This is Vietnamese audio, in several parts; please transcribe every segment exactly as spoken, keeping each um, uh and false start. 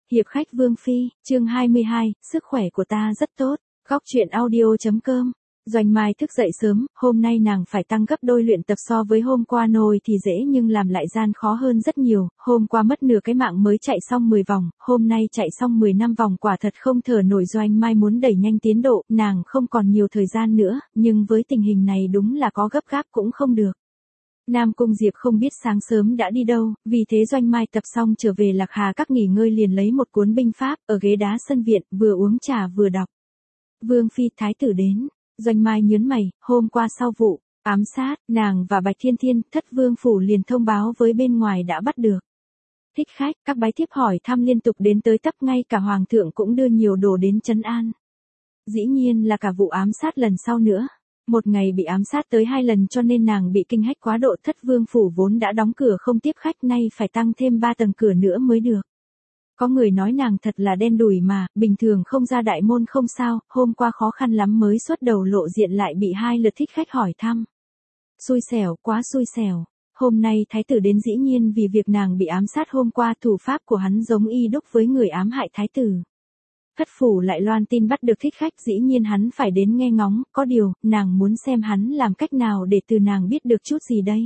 Hiệp khách Vương Phi, chương hai mươi hai, sức khỏe của ta rất tốt. Góc truyện audio.com. Doanh Mai thức dậy sớm, hôm nay nàng phải tăng gấp đôi luyện tập so với hôm qua, nồi thì dễ nhưng làm lại gian khó hơn rất nhiều. Hôm qua mất nửa cái mạng mới chạy xong mười vòng, hôm nay chạy xong mười lăm vòng, quả thật không thở nổi. Doanh Mai muốn đẩy nhanh tiến độ, nàng không còn nhiều thời gian nữa, nhưng với tình hình này đúng là có gấp gáp cũng không được. Nam Cung Diệp không biết sáng sớm đã đi đâu, vì thế Doanh Mai tập xong trở về Lạc Hà Các nghỉ ngơi, liền lấy một cuốn binh pháp ở ghế đá sân viện, vừa uống trà vừa đọc. Vương Phi, thái tử đến. Doanh Mai nhớn mày, hôm qua sau vụ ám sát, nàng và Bạch Thiên Thiên, Thất Vương phủ liền thông báo với bên ngoài đã bắt được thích khách, các bái thiếp hỏi thăm liên tục đến tới tấp, ngay cả hoàng thượng cũng đưa nhiều đồ đến trấn an. Dĩ nhiên là cả vụ ám sát lần sau nữa. Một ngày bị ám sát tới hai lần cho nên nàng bị kinh hách quá độ. Thất Vương phủ vốn đã đóng cửa không tiếp khách, nay phải tăng thêm ba tầng cửa nữa mới được. Có người nói nàng thật là đen đủi mà, bình thường không ra đại môn không sao, hôm qua khó khăn lắm mới xuất đầu lộ diện lại bị hai lượt thích khách hỏi thăm. Xui xẻo, quá xui xẻo. Hôm nay thái tử đến dĩ nhiên vì việc nàng bị ám sát hôm qua, thủ pháp của hắn giống y đúc với người ám hại thái tử. Thất phủ lại loan tin bắt được thích khách, dĩ nhiên hắn phải đến nghe ngóng, có điều, nàng muốn xem hắn làm cách nào để từ nàng biết được chút gì đây.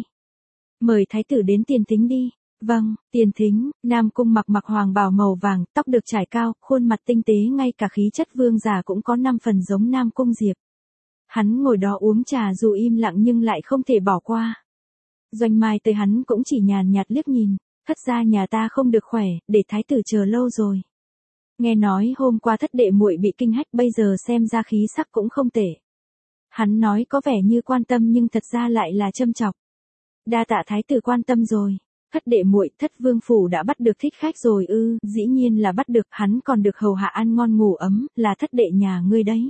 Mời thái tử đến tiền thính đi. Vâng, tiền thính. Nam Cung mặc mặc hoàng bào màu vàng, tóc được trải cao, khuôn mặt tinh tế, ngay cả khí chất vương giả cũng có năm phần giống Nam Cung Diệp. Hắn ngồi đó uống trà dù im lặng nhưng lại không thể bỏ qua. Doanh Mai tới hắn cũng chỉ nhàn nhạt liếc nhìn, thất gia nhà ta không được khỏe, để thái tử chờ lâu rồi. Nghe nói hôm qua thất đệ muội bị kinh hách, bây giờ xem ra khí sắc cũng không tệ. Hắn nói có vẻ như quan tâm nhưng thật ra lại là châm chọc. Đa tạ thái tử quan tâm rồi. Thất đệ muội, Thất Vương phủ đã bắt được thích khách rồi ư? Dĩ nhiên là bắt được, hắn còn được hầu hạ ăn ngon ngủ ấm, là thất đệ nhà ngươi đấy.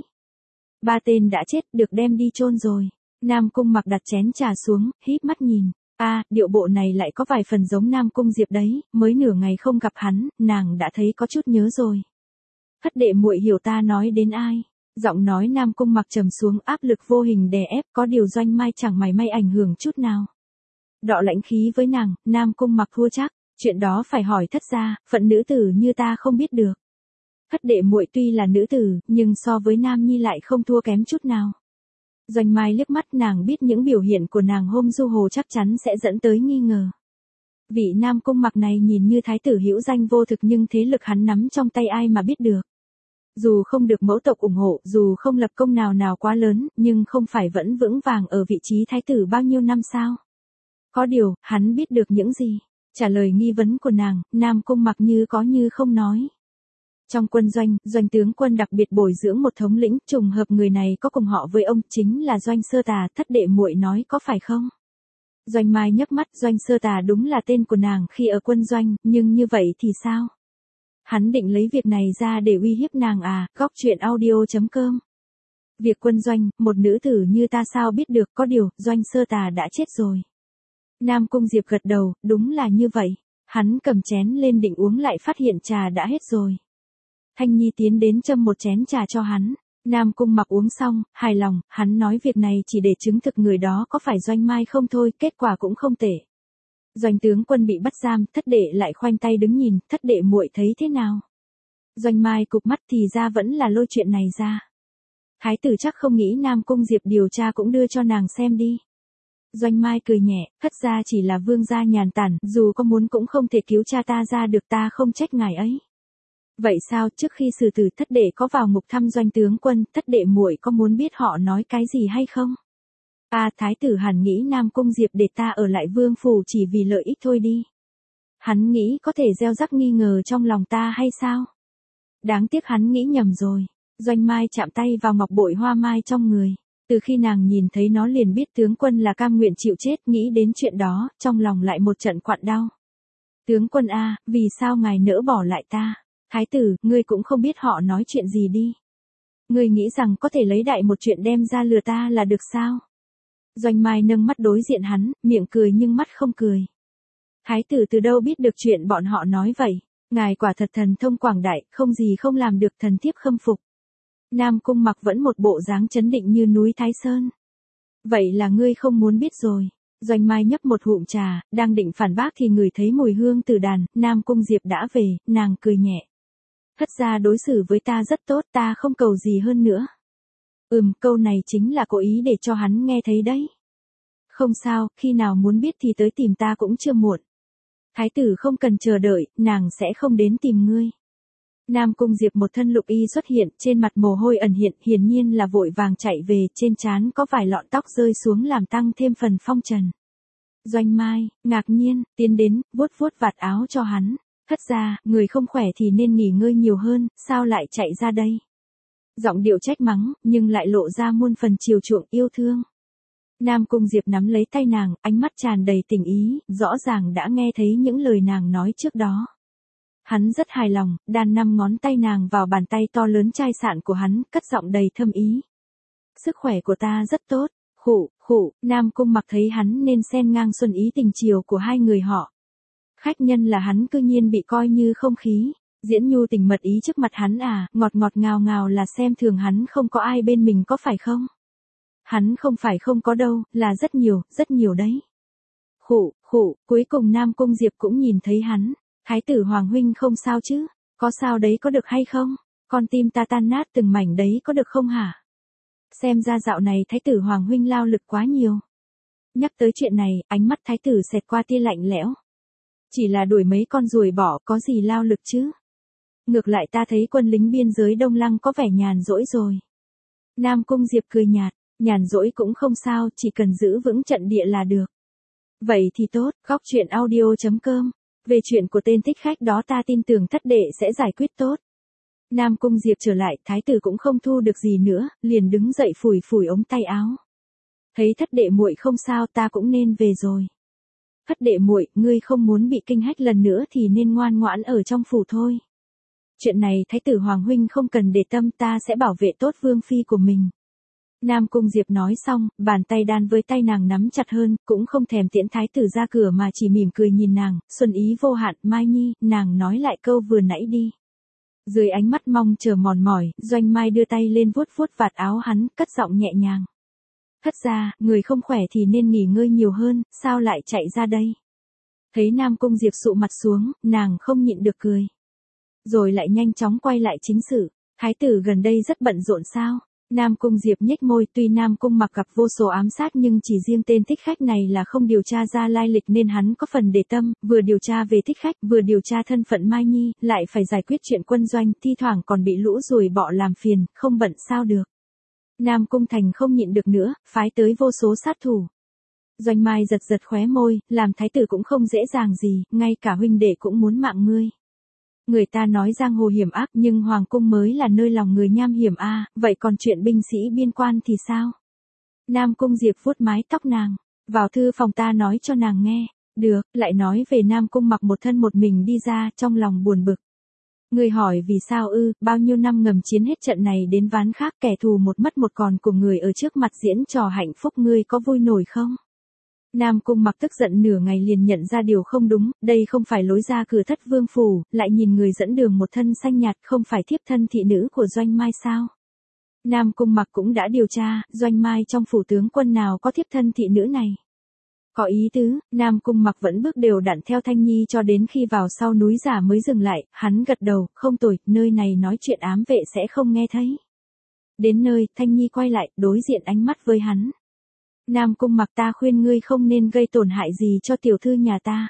Ba tên đã chết, được đem đi chôn rồi. Nam Cung mặc đặt chén trà xuống, híp mắt nhìn. A, à, điệu bộ này lại có vài phần giống Nam Cung Diệp đấy, mới nửa ngày không gặp hắn, nàng đã thấy có chút nhớ rồi. Thất đệ muội hiểu ta nói đến ai? Giọng nói Nam Cung mặc trầm xuống, áp lực vô hình đè ép, có điều Doanh Mai chẳng mảy may ảnh hưởng chút nào. Đọ lãnh khí với nàng, Nam Cung mặc thua chắc, chuyện đó phải hỏi thất gia, phận nữ tử như ta không biết được. Thất đệ muội tuy là nữ tử, nhưng so với Nam Nhi lại không thua kém chút nào. Doanh Mai liếc mắt, nàng biết những biểu hiện của nàng hôm du hồ chắc chắn sẽ dẫn tới nghi ngờ. Vị Nam Cung mặc này nhìn như thái tử hữu danh vô thực, nhưng thế lực hắn nắm trong tay ai mà biết được. Dù không được mẫu tộc ủng hộ, dù không lập công nào nào quá lớn, nhưng không phải vẫn vững vàng ở vị trí thái tử bao nhiêu năm sao? Có điều, hắn biết được những gì? Trả lời nghi vấn của nàng, Nam Cung mặc như có như không nói. Trong quân doanh, Doanh tướng quân đặc biệt bồi dưỡng một thống lĩnh, trùng hợp người này có cùng họ với ông, chính là Doanh Sơ Tà. Thất đệ muội nói có phải không? Doanh Mai nhấc mắt, Doanh Sơ Tà đúng là tên của nàng khi ở quân doanh, nhưng như vậy thì sao? Hắn định lấy việc này ra để uy hiếp nàng à? Góc truyện audio.com. Việc quân doanh, một nữ tử như ta sao biết được, có điều, Doanh Sơ Tà đã chết rồi. Nam Cung Diệp gật đầu, đúng là như vậy. Hắn cầm chén lên định uống lại phát hiện trà đã hết rồi. Thanh Nhi tiến đến châm một chén trà cho hắn. Nam Cung mặc uống xong, hài lòng, hắn nói việc này chỉ để chứng thực người đó có phải Doanh Mai không thôi, kết quả cũng không tệ. Doanh tướng quân bị bắt giam, thất đệ lại khoanh tay đứng nhìn, thất đệ muội thấy thế nào? Doanh Mai cụp mắt, thì ra vẫn là lôi chuyện này ra. Thái tử chắc không nghĩ Nam Cung Diệp điều tra cũng đưa cho nàng xem đi. Doanh Mai cười nhẹ, thất gia chỉ là vương gia nhàn tản, dù có muốn cũng không thể cứu cha ta ra được, ta không trách ngài ấy. Vậy sao, trước khi xử tử thất đệ có vào ngục thăm Doanh tướng quân, thất đệ muội có muốn biết họ nói cái gì hay không? À, thái tử hẳn nghĩ Nam Cung Diệp để ta ở lại vương phủ chỉ vì lợi ích thôi đi. Hắn nghĩ có thể gieo rắc nghi ngờ trong lòng ta hay sao? Đáng tiếc hắn nghĩ nhầm rồi. Doanh Mai chạm tay vào ngọc bội hoa mai trong người. Từ khi nàng nhìn thấy nó liền biết tướng quân là cam nguyện chịu chết, nghĩ đến chuyện đó, trong lòng lại một trận quặn đau. Tướng quân a, vì sao ngài nỡ bỏ lại ta? Thái tử, ngươi cũng không biết họ nói chuyện gì đi. Ngươi nghĩ rằng có thể lấy đại một chuyện đem ra lừa ta là được sao? Doanh Mai nâng mắt đối diện hắn, miệng cười nhưng mắt không cười. Thái tử từ đâu biết được chuyện bọn họ nói vậy? Ngài quả thật thần thông quảng đại, không gì không làm được, thần thiếp khâm phục. Nam Cung mặc vẫn một bộ dáng chấn định như núi Thái Sơn. Vậy là ngươi không muốn biết rồi. Doanh Mai nhấp một hụm trà, đang định phản bác thì ngửi thấy mùi hương từ đàn, Nam Cung Diệp đã về, nàng cười nhẹ. Thất gia đối xử với ta rất tốt, ta không cầu gì hơn nữa. Ừm, câu này chính là cố ý để cho hắn nghe thấy đấy. Không sao, khi nào muốn biết thì tới tìm ta cũng chưa muộn. Thái tử không cần chờ đợi, nàng sẽ không đến tìm ngươi. Nam Cung Diệp một thân lục y xuất hiện, trên mặt mồ hôi ẩn hiện, hiển nhiên là vội vàng chạy về, trên trán có vài lọn tóc rơi xuống làm tăng thêm phần phong trần. Doanh Mai, ngạc nhiên, tiến đến, vuốt vuốt vạt áo cho hắn. Thất gia, người không khỏe thì nên nghỉ ngơi nhiều hơn, sao lại chạy ra đây? Giọng điệu trách mắng, nhưng lại lộ ra muôn phần chiều chuộng yêu thương. Nam Cung Diệp nắm lấy tay nàng, ánh mắt tràn đầy tình ý, rõ ràng đã nghe thấy những lời nàng nói trước đó. Hắn rất hài lòng, đan năm ngón tay nàng vào bàn tay to lớn chai sạn của hắn, cất giọng đầy thâm ý. Sức khỏe của ta rất tốt, khụ, khụ, Nam Cung Mặc thấy hắn nên xen ngang xuân ý tình chiều của hai người họ. Khách nhân là hắn cư nhiên bị coi như không khí, diễn nhu tình mật ý trước mặt hắn à, ngọt ngọt ngào ngào là xem thường hắn không có ai bên mình có phải không? Hắn không phải không có đâu, là rất nhiều, rất nhiều đấy. Khụ, khụ, cuối cùng Nam Cung Diệp cũng nhìn thấy hắn. Thái tử Hoàng huynh không sao chứ? Có sao đấy có được hay không? Con tim ta tan nát từng mảnh đấy có được không hả? Xem ra dạo này Thái tử Hoàng huynh lao lực quá nhiều. Nhắc tới chuyện này, ánh mắt Thái tử xẹt qua tia lạnh lẽo. Chỉ là đuổi mấy con ruồi bỏ có gì lao lực chứ? Ngược lại ta thấy quân lính biên giới Đông Lăng có vẻ nhàn rỗi rồi. Nam Cung Diệp cười nhạt, nhàn rỗi cũng không sao, chỉ cần giữ vững trận địa là được. Vậy thì tốt, góc truyện audio chấm com. Về chuyện của tên thích khách đó ta tin tưởng thất đệ sẽ giải quyết tốt. Nam Cung Diệp trở lại, thái tử cũng không thu được gì nữa, liền đứng dậy phủi phủi ống tay áo. Thấy thất đệ muội không sao ta cũng nên về rồi. Thất đệ muội, ngươi không muốn bị kinh hách lần nữa thì nên ngoan ngoãn ở trong phủ thôi. Chuyện này thái tử Hoàng huynh không cần để tâm, ta sẽ bảo vệ tốt vương phi của mình. Nam Cung Diệp nói xong, bàn tay đan với tay nàng nắm chặt hơn, cũng không thèm tiễn thái tử ra cửa mà chỉ mỉm cười nhìn nàng, xuân ý vô hạn. Mai Nhi, nàng nói lại câu vừa nãy đi. Dưới ánh mắt mong chờ mòn mỏi, Doanh Mai đưa tay lên vuốt vuốt vạt áo hắn, cất giọng nhẹ nhàng. Thất gia, người không khỏe thì nên nghỉ ngơi nhiều hơn, sao lại chạy ra đây? Thấy Nam Cung Diệp sụ mặt xuống, nàng không nhịn được cười. Rồi lại nhanh chóng quay lại chính sự. Thái tử gần đây rất bận rộn sao? Nam Cung Diệp nhếch môi, tuy Nam Cung Mặc gặp vô số ám sát nhưng chỉ riêng tên thích khách này là không điều tra ra lai lịch nên hắn có phần để tâm, vừa điều tra về thích khách, vừa điều tra thân phận Mai Nhi, lại phải giải quyết chuyện quân doanh, thi thoảng còn bị lũ ruồi bọ làm phiền, không bận sao được. Nam Cung Thành không nhịn được nữa, phái tới vô số sát thủ. Doanh Mai giật giật khóe môi, làm thái tử cũng không dễ dàng gì, ngay cả huynh đệ cũng muốn mạng ngươi. Người ta nói giang hồ hiểm ác nhưng hoàng cung mới là nơi lòng người nham hiểm a, à, vậy còn chuyện binh sĩ biên quan thì sao? Nam Cung Diệp vuốt mái tóc nàng, vào thư phòng ta nói cho nàng nghe. Được, lại nói về Nam Cung Mặc một thân một mình đi ra, trong lòng buồn bực. Người hỏi vì sao ư, bao nhiêu năm ngầm chiến hết trận này đến ván khác, kẻ thù một mất một còn của người ở trước mặt diễn trò hạnh phúc, ngươi có vui nổi không? Nam Cung Mặc tức giận nửa ngày liền nhận ra điều không đúng, đây không phải lối ra cửa thất vương phủ, lại nhìn người dẫn đường một thân xanh nhạt, không phải thiếp thân thị nữ của Doanh Mai sao? Nam Cung Mặc cũng đã điều tra, Doanh Mai trong phủ tướng quân nào có thiếp thân thị nữ này. Có ý tứ, Nam Cung Mặc vẫn bước đều đặn theo Thanh Nhi cho đến khi vào sau núi giả mới dừng lại, hắn gật đầu, không tồi, nơi này nói chuyện ám vệ sẽ không nghe thấy. Đến nơi, Thanh Nhi quay lại, đối diện ánh mắt với hắn. Nam Cung Mặc, ta khuyên ngươi không nên gây tổn hại gì cho tiểu thư nhà ta.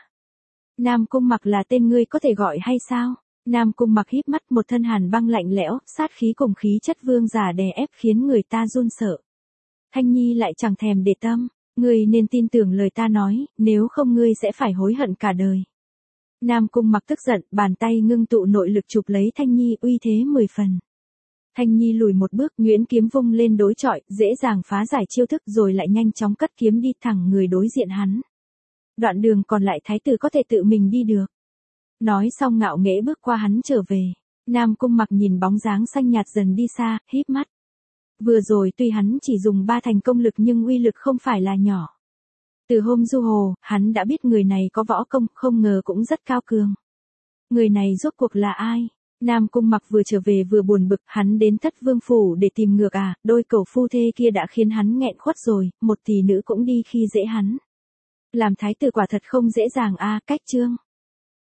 Nam Cung Mặc là tên ngươi có thể gọi hay sao? Nam Cung Mặc híp mắt, một thân hàn băng lạnh lẽo, sát khí cùng khí chất vương giả đè ép khiến người ta run sợ. Thanh Nhi lại chẳng thèm để tâm, ngươi nên tin tưởng lời ta nói, nếu không ngươi sẽ phải hối hận cả đời. Nam Cung Mặc tức giận, bàn tay ngưng tụ nội lực chụp lấy Thanh Nhi, uy thế mười phần. Thanh Nhi lùi một bước, nhuyễn kiếm vung lên đối chọi, dễ dàng phá giải chiêu thức rồi lại nhanh chóng cất kiếm đi thẳng người đối diện hắn. Đoạn đường còn lại thái tử có thể tự mình đi được. Nói xong ngạo nghễ bước qua hắn trở về. Nam Cung Mặc nhìn bóng dáng xanh nhạt dần đi xa, híp mắt. Vừa rồi tuy hắn chỉ dùng ba thành công lực nhưng uy lực không phải là nhỏ. Từ hôm du hồ, hắn đã biết người này có võ công, không ngờ cũng rất cao cường. Người này rốt cuộc là ai? Nam Cung Mặc vừa trở về vừa buồn bực, hắn đến thất vương phủ để tìm ngược à, đôi cẩu phu thê kia đã khiến hắn nghẹn khuất rồi, một tỷ nữ cũng đi khi dễ hắn. Làm thái tử quả thật không dễ dàng a, cách chương.